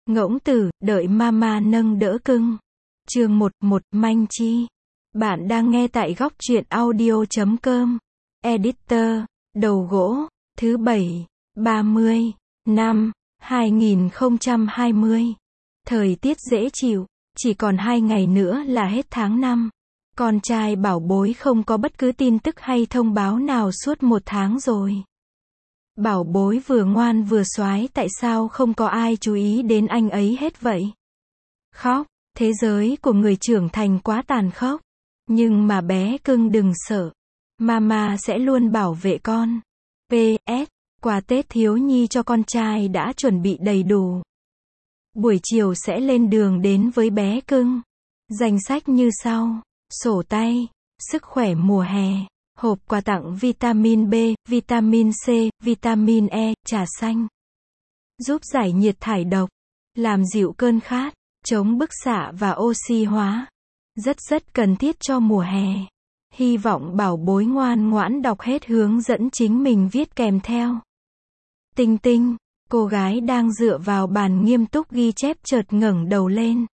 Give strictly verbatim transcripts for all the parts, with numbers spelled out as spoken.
Ngỗng tử, đợi mama nâng đỡ cưng. Chương một, một, Manh Chi. Bạn đang nghe tại góc truyện audio chấm com. Editor, đầu gỗ, thứ bảy, ba mươi, năm, hai nghìn không trăm hai mươi. Thời tiết dễ chịu, chỉ còn hai ngày nữa là hết tháng năm. Con trai bảo bối không có bất cứ tin tức hay thông báo nào suốt một tháng rồi. Bảo bối vừa ngoan vừa xoái, tại sao không có ai chú ý đến anh ấy hết vậy? Khóc, thế giới của người trưởng thành quá tàn khốc. Nhưng mà bé cưng đừng sợ. Mama sẽ luôn bảo vệ con. pê ét. Quà Tết thiếu nhi cho con trai đã chuẩn bị đầy đủ. Buổi chiều sẽ lên đường đến với bé cưng. Danh sách như sau. Sổ tay, sức khỏe mùa hè, hộp quà tặng vitamin B, vitamin C, vitamin E, trà xanh. Giúp giải nhiệt thải độc, làm dịu cơn khát, chống bức xạ và oxy hóa. Rất rất cần thiết cho mùa hè. Hy vọng bảo bối ngoan ngoãn đọc hết hướng dẫn chính mình viết kèm theo. Tinh Tinh, cô gái đang dựa vào bàn nghiêm túc ghi chép chợt ngẩng đầu lên.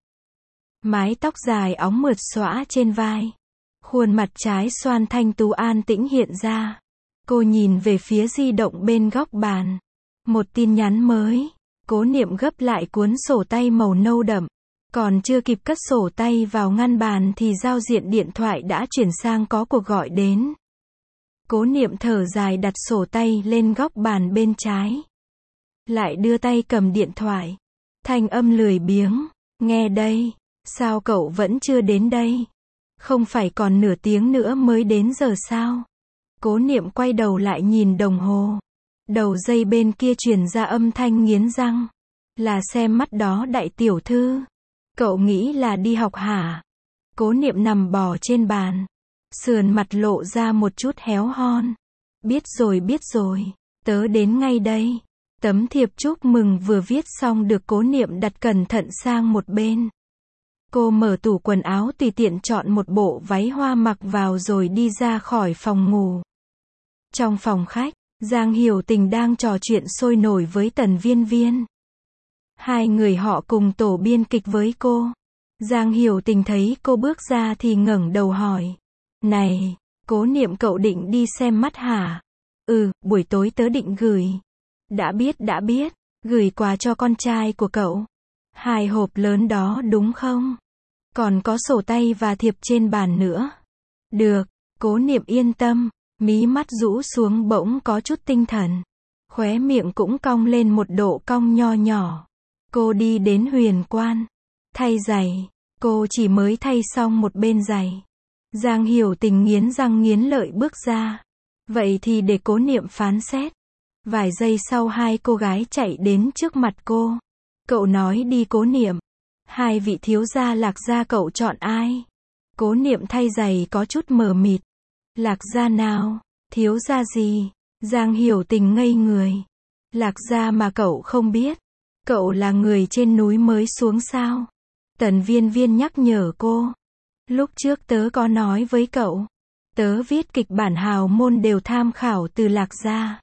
Mái tóc dài óng mượt xõa trên vai. Khuôn mặt trái xoan thanh tú an tĩnh hiện ra. Cô nhìn về phía di động bên góc bàn. Một tin nhắn mới. Cố Niệm gấp lại cuốn sổ tay màu nâu đậm. Còn chưa kịp cất sổ tay vào ngăn bàn thì giao diện điện thoại đã chuyển sang có cuộc gọi đến. Cố Niệm thở dài đặt sổ tay lên góc bàn bên trái. Lại đưa tay cầm điện thoại. Thanh âm lười biếng. Nghe đây. Sao cậu vẫn chưa đến đây? Không phải còn nửa tiếng nữa mới đến giờ sao? Cố Niệm quay đầu lại nhìn đồng hồ. Đầu dây bên kia truyền ra âm thanh nghiến răng. Là xem mắt đó đại tiểu thư. Cậu nghĩ là đi học hả? Cố Niệm nằm bò trên bàn. Sườn mặt lộ ra một chút héo hon. Biết rồi biết rồi. Tớ đến ngay đây. Tấm thiệp chúc mừng vừa viết xong được Cố Niệm đặt cẩn thận sang một bên. Cô mở tủ quần áo tùy tiện chọn một bộ váy hoa mặc vào rồi đi ra khỏi phòng ngủ. Trong phòng khách, Giang Hiểu Tình đang trò chuyện sôi nổi với Tần Viên Viên. Hai người họ cùng tổ biên kịch với cô. Giang Hiểu Tình thấy cô bước ra thì ngẩng đầu hỏi. Này, Cố Niệm cậu định đi xem mắt hả? Ừ, buổi tối tớ định gửi. Đã biết đã biết, gửi quà cho con trai của cậu. Hai hộp lớn đó đúng không? Còn có sổ tay và thiệp trên bàn nữa. Được, Cố Niệm yên tâm, mí mắt rũ xuống bỗng có chút tinh thần. Khóe miệng cũng cong lên một độ cong nho nhỏ. Cô đi đến Huyền Quan. Thay giày, cô chỉ mới thay xong một bên giày. Giang Hiểu Tình nghiến răng nghiến lợi bước ra. Vậy thì để Cố Niệm phán xét. Vài giây sau hai cô gái chạy đến trước mặt cô. Cậu nói đi Cố Niệm. Hai vị thiếu gia Lạc gia cậu chọn ai? Cố Niệm thay giày có chút mờ mịt. Lạc gia nào? Thiếu gia gì? Giang Hiểu Tình ngây người. Lạc gia mà cậu không biết. Cậu là người trên núi mới xuống sao? Tần Viên Viên nhắc nhở cô. Lúc trước tớ có nói với cậu. Tớ viết kịch bản hào môn đều tham khảo từ Lạc gia.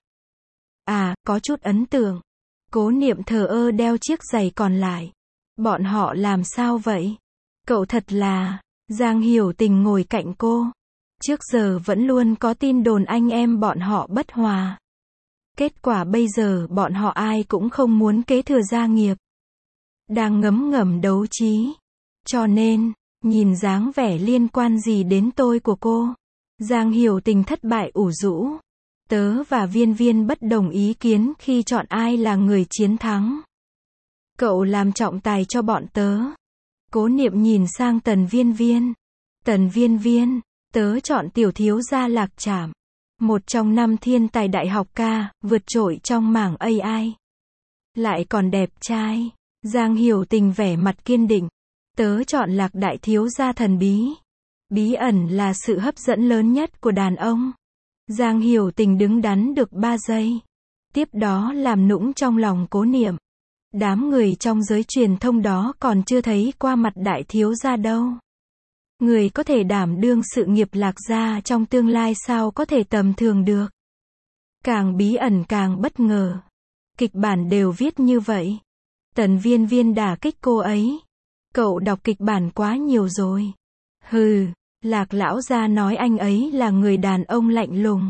À, có chút ấn tượng. Cố Niệm thờ ơ đeo chiếc giày còn lại. Bọn họ làm sao vậy? Cậu thật là... Giang Hiểu Tình ngồi cạnh cô. Trước giờ vẫn luôn có tin đồn anh em bọn họ bất hòa. Kết quả bây giờ bọn họ ai cũng không muốn kế thừa gia nghiệp. Đang ngấm ngầm đấu trí. Cho nên, nhìn dáng vẻ liên quan gì đến tôi của cô. Giang Hiểu Tình thất bại ủ rũ. Tớ và Viên Viên bất đồng ý kiến khi chọn ai là người chiến thắng. Cậu làm trọng tài cho bọn tớ. Cố Niệm nhìn sang Tần Viên Viên. Tần Viên Viên, tớ chọn tiểu thiếu gia Lạc Trảm. Một trong năm thiên tài đại học ca, vượt trội trong mảng a i. Lại còn đẹp trai. Giang Hiểu Tình vẻ mặt kiên định. Tớ chọn Lạc đại thiếu gia thần bí. Bí ẩn là sự hấp dẫn lớn nhất của đàn ông. Giang Hiểu Tình đứng đắn được ba giây. Tiếp đó làm nũng trong lòng Cố Niệm. Đám người trong giới truyền thông đó còn chưa thấy qua mặt đại thiếu gia đâu. Người có thể đảm đương sự nghiệp Lạc gia trong tương lai sao có thể tầm thường được. Càng bí ẩn càng bất ngờ. Kịch bản đều viết như vậy. Tần Viên Viên đả kích cô ấy. Cậu đọc kịch bản quá nhiều rồi. Hừ, Lạc lão gia nói anh ấy là người đàn ông lạnh lùng.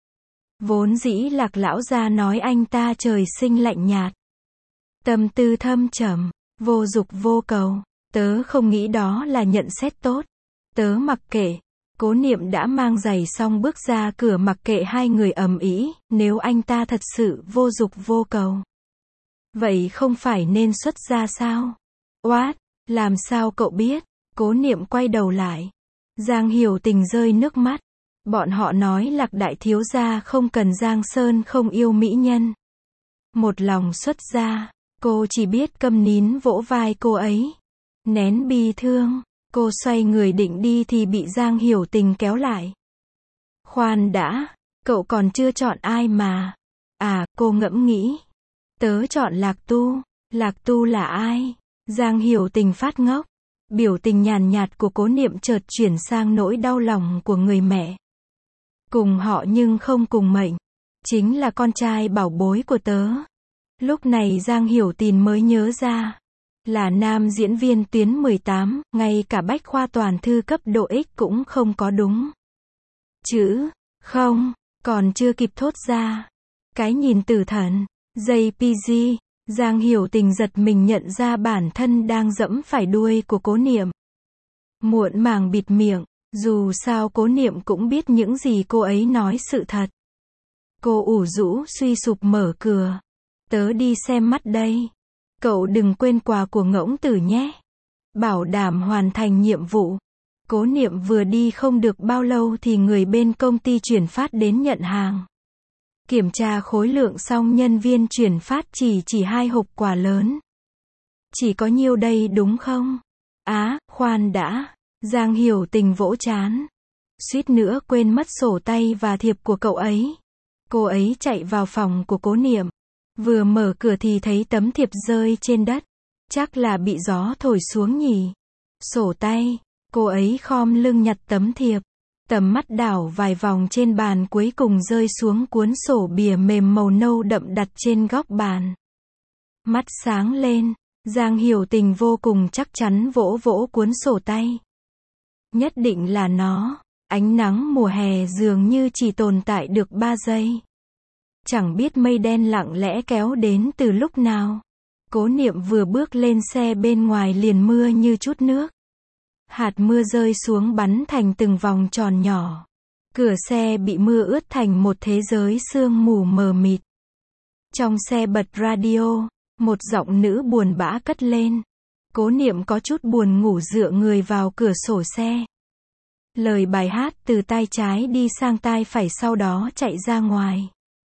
Vốn dĩ Lạc lão gia nói anh ta trời sinh lạnh nhạt. Tâm tư thâm trầm, vô dục vô cầu. Tớ không nghĩ đó là nhận xét tốt. Tớ mặc kệ. Cố Niệm đã mang giày xong bước ra cửa mặc kệ hai người ầm ĩ, nếu anh ta thật sự vô dục vô cầu. Vậy không phải nên xuất ra sao? What? Làm sao cậu biết? Cố Niệm quay đầu lại. Giang Hiểu Tình rơi nước mắt. Bọn họ nói Lạc đại thiếu gia không cần Giang Sơn không yêu mỹ nhân. Một lòng xuất ra, cô chỉ biết câm nín vỗ vai cô ấy. Nén bi thương, cô xoay người định đi thì bị Giang Hiểu Tình kéo lại. Khoan đã, cậu còn chưa chọn ai mà. À, cô ngẫm nghĩ. Tớ chọn Lạc Tu. Lạc Tu là ai? Giang Hiểu Tình phát ngốc. Biểu tình nhàn nhạt của Cố Niệm chợt chuyển sang nỗi đau lòng của người mẹ. Cùng họ nhưng không cùng mệnh. Chính là con trai bảo bối của tớ. Lúc này Giang Hiểu Tình mới nhớ ra. Là nam diễn viên tuyến mười tám, ngay cả bách khoa toàn thư cấp độ X cũng không có đúng. Chữ, không, còn chưa kịp thốt ra. Cái nhìn tử thần, gi pê giê, Giang Hiểu Tình giật mình nhận ra bản thân đang dẫm phải đuôi của Cố Niệm. Muộn màng bịt miệng, dù sao Cố Niệm cũng biết những gì cô ấy nói sự thật. Cô ủ rũ suy sụp mở cửa. Tớ đi xem mắt đây. Cậu đừng quên quà của Ngỗng Tử nhé. Bảo đảm hoàn thành nhiệm vụ. Cố Niệm vừa đi không được bao lâu thì người bên công ty chuyển phát đến nhận hàng. Kiểm tra khối lượng xong nhân viên chuyển phát chỉ chỉ hai hộp quà lớn. Chỉ có nhiêu đây đúng không? Á, khoan đã. Giang Hiểu Tình vỗ trán. Suýt nữa quên mất sổ tay và thiệp của cậu ấy. Cô ấy chạy vào phòng của Cố Niệm. Vừa mở cửa thì thấy tấm thiệp rơi trên đất. Chắc là bị gió thổi xuống nhỉ. Sổ tay. Cô ấy khom lưng nhặt tấm thiệp. Tầm mắt đảo vài vòng trên bàn cuối cùng rơi xuống cuốn sổ bìa mềm màu nâu đậm đặt trên góc bàn. Mắt sáng lên. Giang Hiểu Tình vô cùng chắc chắn vỗ vỗ cuốn sổ tay. Nhất định là nó. Ánh nắng mùa hè dường như chỉ tồn tại được ba giây. Chẳng biết mây đen lặng lẽ kéo đến từ lúc nào. Cố Niệm vừa bước lên xe bên ngoài liền mưa như chút nước. Hạt mưa rơi xuống bắn thành từng vòng tròn nhỏ. Cửa xe bị mưa ướt thành một thế giới sương mù mờ mịt. Trong xe bật radio, một giọng nữ buồn bã cất lên. Cố Niệm có chút buồn ngủ dựa người vào cửa sổ xe. Lời bài hát từ tai trái đi sang tai phải sau đó chạy ra ngoài.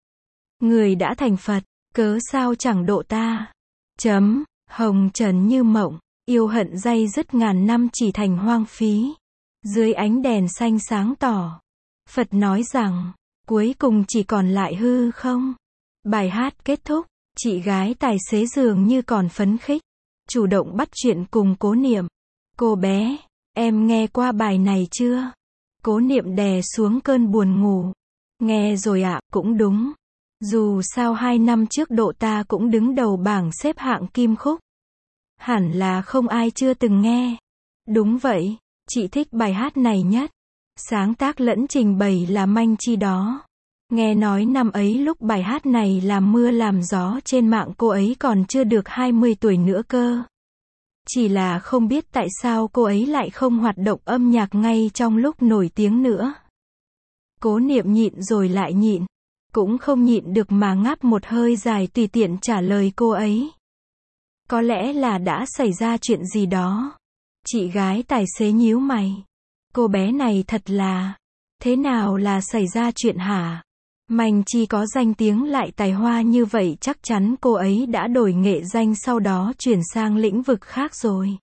Người đã thành Phật, cớ sao chẳng độ ta. Chấm, hồng trần như mộng, yêu hận day dứt ngàn năm chỉ thành hoang phí. Dưới ánh đèn xanh sáng tỏ, Phật nói rằng, cuối cùng chỉ còn lại hư không. Bài hát kết thúc, chị gái tài xế dường như còn phấn khích, chủ động bắt chuyện cùng Cố Niệm. Cô bé, em nghe qua bài này chưa? Cố Niệm đè xuống cơn buồn ngủ. Nghe rồi ạ, à, cũng đúng. Dù sao hai năm trước độ ta cũng đứng đầu bảng xếp hạng kim khúc. Hẳn là không ai chưa từng nghe. Đúng vậy, chị thích bài hát này nhất. Sáng tác lẫn trình bày là Manh Chi đó. Nghe nói năm ấy lúc bài hát này làm mưa làm gió trên mạng cô ấy còn chưa được hai mươi tuổi nữa cơ. Chỉ là không biết tại sao cô ấy lại không hoạt động âm nhạc ngay trong lúc nổi tiếng nữa. Cố Niệm nhịn rồi lại nhịn. Cũng không nhịn được mà ngáp một hơi dài tùy tiện trả lời cô ấy. Có lẽ là đã xảy ra chuyện gì đó. Chị gái tài xế nhíu mày. Cô bé này thật là... Thế nào là xảy ra chuyện hả? Manh Chi có danh tiếng lại tài hoa như vậy chắc chắn cô ấy đã đổi nghệ danh sau đó chuyển sang lĩnh vực khác rồi.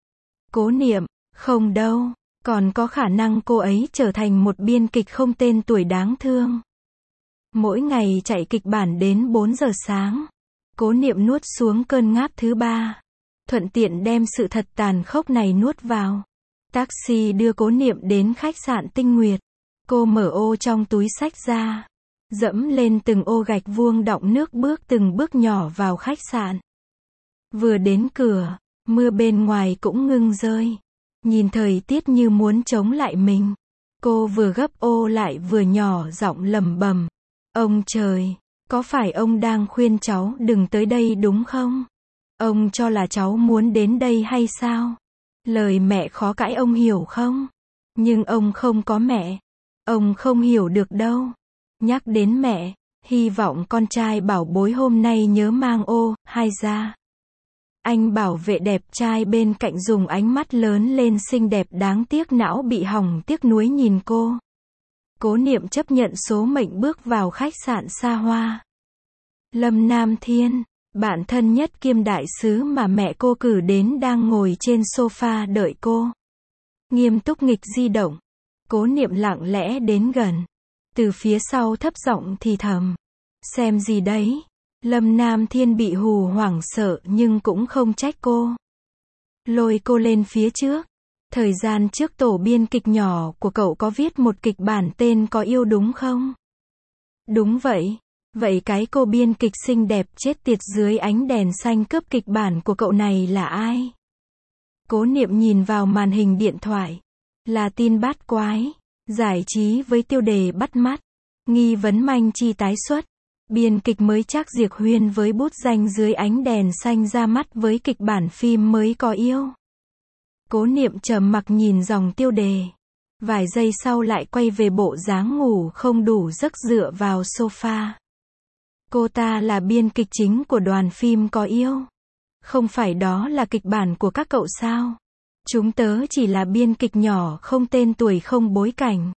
Cố Niệm, không đâu. Còn có khả năng cô ấy trở thành một biên kịch không tên tuổi đáng thương. Mỗi ngày chạy kịch bản đến bốn giờ sáng. Cố Niệm nuốt xuống cơn ngáp thứ ba. Thuận tiện đem sự thật tàn khốc này nuốt vào. Taxi đưa Cố Niệm đến khách sạn Tinh Nguyệt. Cô mở ô trong túi xách ra. Dẫm lên từng ô gạch vuông đọng nước bước từng bước nhỏ vào khách sạn. Vừa đến cửa, mưa bên ngoài cũng ngưng rơi. Nhìn thời tiết như muốn chống lại mình. Cô vừa gấp ô lại vừa nhỏ giọng lẩm bẩm. Ông trời, có phải ông đang khuyên cháu đừng tới đây đúng không? Ông cho là cháu muốn đến đây hay sao? Lời mẹ khó cãi ông hiểu không? Nhưng ông không có mẹ. Ông không hiểu được đâu. Nhắc đến mẹ, hy vọng con trai bảo bối hôm nay nhớ mang ô, hai ra. Anh bảo vệ đẹp trai bên cạnh dùng ánh mắt lớn lên xinh đẹp đáng tiếc não bị hỏng tiếc nuối nhìn cô. Cố Niệm chấp nhận số mệnh bước vào khách sạn xa hoa. Lâm Nam Thiên, bạn thân nhất kiêm đại sứ mà mẹ cô cử đến đang ngồi trên sofa đợi cô. Nghiêm túc nghịch di động. Cố Niệm lặng lẽ đến gần. Từ phía sau thấp giọng thì thầm. Xem gì đấy? Lâm Nam Thiên bị hù hoảng sợ nhưng cũng không trách cô. Lôi cô lên phía trước. Thời gian trước tổ biên kịch nhỏ của cậu có viết một kịch bản tên Có Yêu đúng không? Đúng vậy. Vậy cái cô biên kịch xinh đẹp chết tiệt dưới ánh đèn xanh cướp kịch bản của cậu này là ai? Cố Niệm nhìn vào màn hình điện thoại. Là tin bát quái. Giải trí với tiêu đề bắt mắt. Nghi vấn manh chi tái xuất. Biên kịch mới Trác Diệc Huyên với bút danh dưới ánh đèn xanh ra mắt với kịch bản phim mới Có Yêu. Cố Niệm trầm mặc nhìn dòng tiêu đề. Vài giây sau lại quay về bộ dáng ngủ không đủ giấc dựa vào sofa. Cô ta là biên kịch chính của đoàn phim Có Yêu. Không phải đó là kịch bản của các cậu sao? Chúng tớ chỉ là biên kịch nhỏ không tên tuổi không bối cảnh.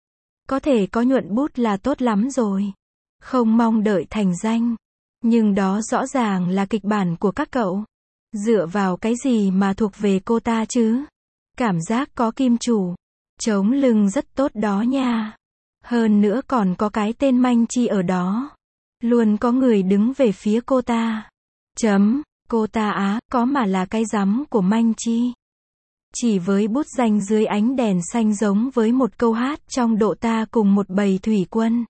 Có thể có nhuận bút là tốt lắm rồi. Không mong đợi thành danh. Nhưng đó rõ ràng là kịch bản của các cậu. Dựa vào cái gì mà thuộc về cô ta chứ? Cảm giác có kim chủ. Chống lưng rất tốt đó nha. Hơn nữa còn có cái tên manh chi ở đó. Luôn có người đứng về phía cô ta. Chấm, cô ta á, có mà là cái rắm của manh chi. Chỉ với bút danh dưới ánh đèn xanh giống với một câu hát trong độ ta cùng một bầy thủy quân.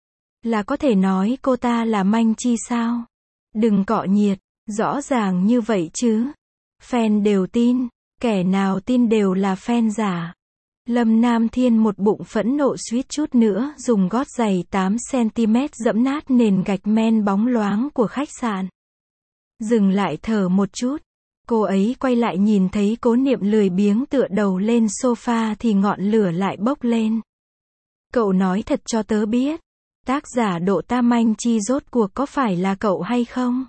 Là có thể nói cô ta là manh chi sao? Đừng cọ nhiệt, rõ ràng như vậy chứ. Fan đều tin, kẻ nào tin đều là fan giả. Lâm Nam Thiên một bụng phẫn nộ suýt chút nữa dùng gót giày tám xăng-ti-mét dẫm nát nền gạch men bóng loáng của khách sạn. Dừng lại thở một chút. Cô ấy quay lại nhìn thấy Cố Niệm lười biếng tựa đầu lên sofa thì ngọn lửa lại bốc lên. Cậu nói thật cho tớ biết. Tác giả độ ta manh chi rốt cuộc có phải là cậu hay không?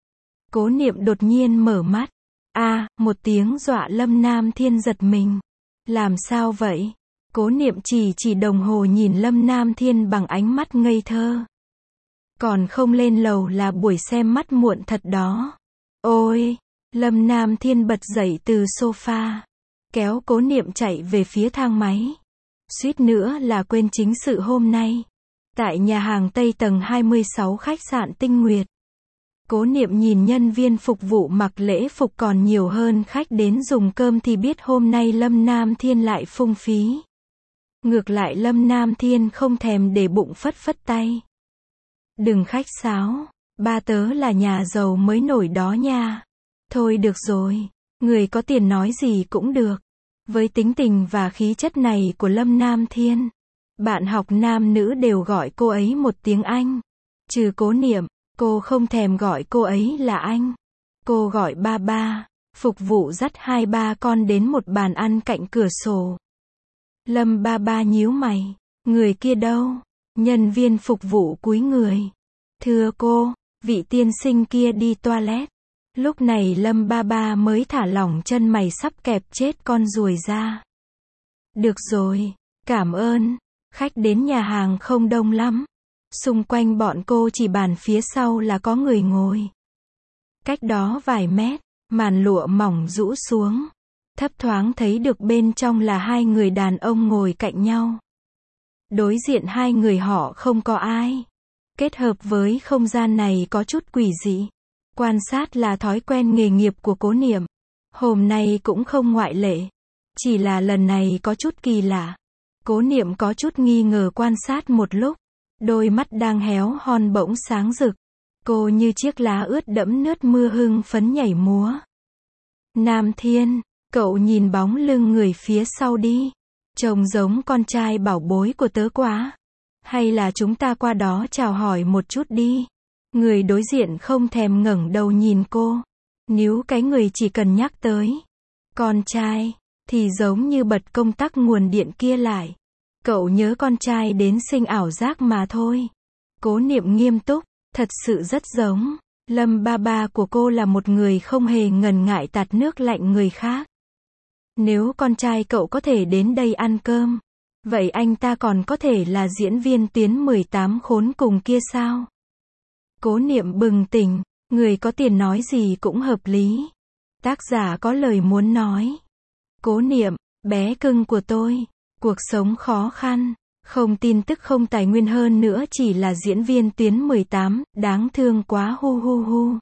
Cố Niệm đột nhiên mở mắt. A, à, một tiếng dọa Lâm Nam Thiên giật mình. Làm sao vậy? Cố Niệm chỉ chỉ đồng hồ nhìn Lâm Nam Thiên bằng ánh mắt ngây thơ. Còn không lên lầu là buổi xem mắt muộn thật đó. Ôi! Lâm Nam Thiên bật dậy từ sofa. Kéo Cố Niệm chạy về phía thang máy. Suýt nữa là quên chính sự hôm nay. Tại nhà hàng Tây tầng hai mươi sáu khách sạn Tinh Nguyệt. Cố Niệm nhìn nhân viên phục vụ mặc lễ phục còn nhiều hơn khách đến dùng cơm thì biết hôm nay Lâm Nam Thiên lại phung phí. Ngược lại Lâm Nam Thiên không thèm để bụng phất phất tay. Đừng khách sáo, ba tớ là nhà giàu mới nổi đó nha. Thôi được rồi, người có tiền nói gì cũng được. Với tính tình và khí chất này của Lâm Nam Thiên, bạn học nam nữ đều gọi cô ấy một tiếng anh. Trừ Cố Niệm, cô không thèm gọi cô ấy là anh. Cô gọi ba ba. Phục vụ dắt hai ba con đến một bàn ăn cạnh cửa sổ. Lâm ba ba nhíu mày. Người kia đâu? Nhân viên phục vụ cúi người. Thưa cô, vị tiên sinh kia đi toilet. Lúc này Lâm ba ba mới thả lỏng chân mày sắp kẹp chết con ruồi ra. Được rồi, cảm ơn. Khách đến nhà hàng không đông lắm. Xung quanh bọn cô chỉ bàn phía sau là có người ngồi. Cách đó vài mét, màn lụa mỏng rũ xuống. Thấp thoáng thấy được bên trong là hai người đàn ông ngồi cạnh nhau. Đối diện hai người họ không có ai. Kết hợp với không gian này có chút quỷ dị. Quan sát là thói quen nghề nghiệp của Cố Niệm. Hôm nay cũng không ngoại lệ. Chỉ là lần này có chút kỳ lạ. Cố Niệm có chút nghi ngờ quan sát một lúc. Đôi mắt đang héo hon bỗng sáng rực. Cô như chiếc lá ướt đẫm nước mưa hưng phấn nhảy múa. Nam Thiên, cậu nhìn bóng lưng người phía sau đi. Trông giống con trai bảo bối của tớ quá. Hay là chúng ta qua đó chào hỏi một chút đi. Người đối diện không thèm ngẩng đầu nhìn cô. Níu cái người chỉ cần nhắc tới con trai, thì giống như bật công tắc nguồn điện kia lại. Cậu nhớ con trai đến sinh ảo giác mà thôi. Cố Niệm nghiêm túc, thật sự rất giống. Lâm ba ba của cô là một người không hề ngần ngại tạt nước lạnh người khác. Nếu con trai cậu có thể đến đây ăn cơm, vậy anh ta còn có thể là diễn viên tuyến mười tám khốn cùng kia sao? Cố Niệm bừng tỉnh, người có tiền nói gì cũng hợp lý. Tác giả có lời muốn nói. Cố Niệm, bé cưng của tôi, cuộc sống khó khăn, không tin tức không tài nguyên hơn nữa chỉ là diễn viên tuyến mười tám, đáng thương quá hu hu hu.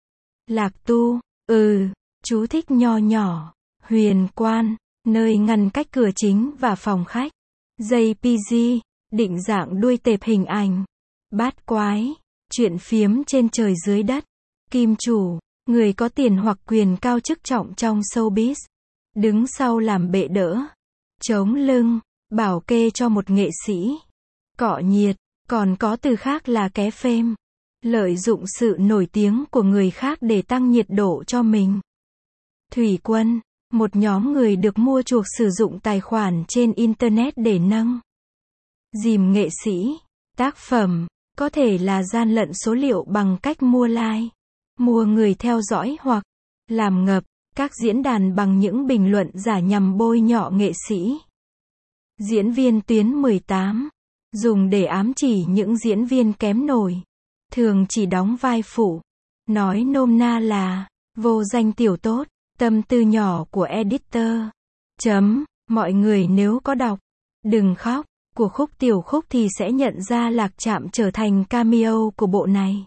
Lạc Tu, ừ, chú thích nho nhỏ. Huyền Quan, nơi ngăn cách cửa chính và phòng khách. gi pê giê, định dạng đuôi tệp hình ảnh. Bát Quái, chuyện phiếm trên trời dưới đất. Kim Chủ, người có tiền hoặc quyền cao chức trọng trong showbiz. Đứng sau làm bệ đỡ. Chống lưng, bảo kê cho một nghệ sĩ. Cọ nhiệt, còn có từ khác là ké phêm. Lợi dụng sự nổi tiếng của người khác để tăng nhiệt độ cho mình. Thủy Quân, một nhóm người được mua chuộc sử dụng tài khoản trên Internet để nâng dìm nghệ sĩ. Tác phẩm, có thể là gian lận số liệu bằng cách mua like, mua người theo dõi hoặc làm ngập các diễn đàn bằng những bình luận giả nhằm bôi nhọ nghệ sĩ. Diễn viên tuyến mười tám, dùng để ám chỉ những diễn viên kém nổi, thường chỉ đóng vai phụ. Nói nôm na là vô danh tiểu tốt. Tâm tư nhỏ của editor. Chấm, mọi người nếu có đọc Đừng khóc của Khúc Tiểu Khúc thì sẽ nhận ra Lạc Trạm trở thành cameo của bộ này.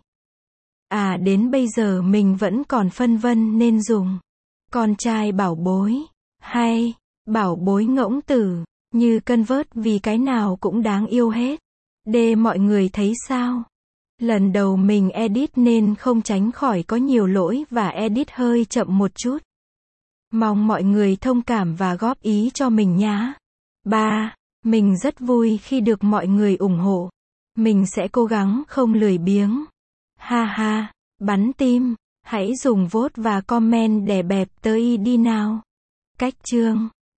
À đến bây giờ mình vẫn còn phân vân nên dùng con trai bảo bối hay bảo bối ngỗng tử như cân vớt vì cái nào cũng đáng yêu hết. Đê mọi người thấy sao? Lần đầu mình edit nên không tránh khỏi có nhiều lỗi và edit hơi chậm một chút. Mong mọi người thông cảm và góp ý cho mình nhá. ba. Mình rất vui khi được mọi người ủng hộ. Mình sẽ cố gắng không lười biếng. Ha ha, bắn tim. Hãy dùng vote và comment để bẹp tới đi nào. Cách chương